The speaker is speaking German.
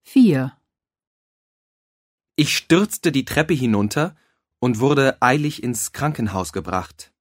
4. Ich stürzte die Treppe hinunter und wurde eilig ins Krankenhaus gebracht.